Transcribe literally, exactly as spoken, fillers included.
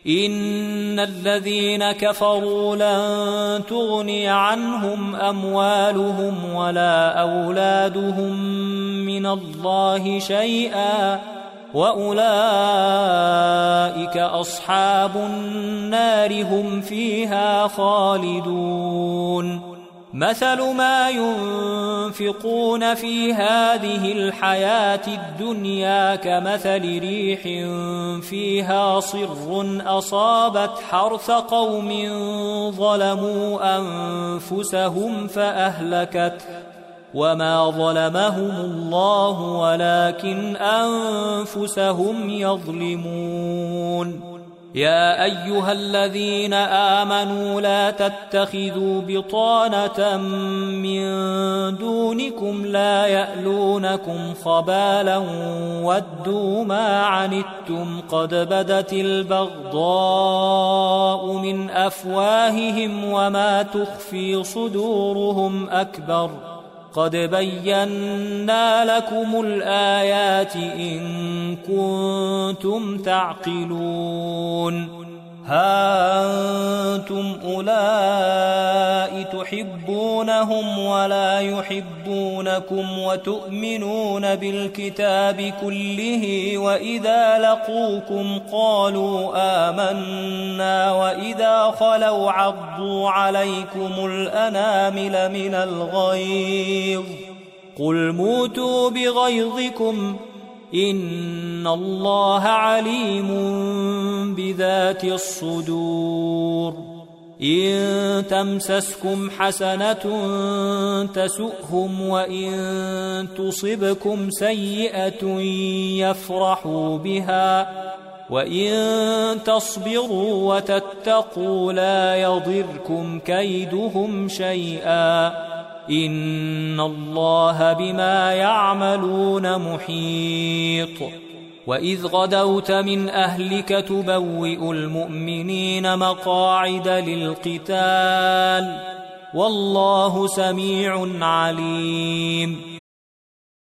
إن الذين كفروا لن تغني عنهم أموالهم ولا أولادهم من الله شيئا وأولئك أصحاب النار هم فيها خالدون مثل ما ينفقون في هذه الحياة الدنيا كمثل ريح فيها صر أصابت حرث قوم ظلموا أنفسهم فأهلكته وما ظلمهم الله ولكن أنفسهم يظلمون يا أيها الذين آمنوا لا تتخذوا بطانة من دونكم لا يألونكم خبالا ودوا ما عنتم قد بدت البغضاء من أفواههم وما تخفي صدورهم أكبر قد بينا لكم الآيات إن كنتم تعقلون ها أنتم أولئك تحبونهم ولا يحبونكم وتؤمنون بالكتاب كله وإذا لقوكم قالوا آمنا وإذا خلوا عضوا عليكم الأنامل من الغيظ قل موتوا بغيظكم إن الله عليم بذات الصدور إن تمسسكم حسنة تسؤهم وإن تصبكم سيئة يفرحوا بها وإن تصبروا وتتقوا لا يضركم كيدهم شيئا إن الله بما يعملون محيط وإذ غدوت من أهلك تبوئ المؤمنين مقاعد للقتال والله سميع عليم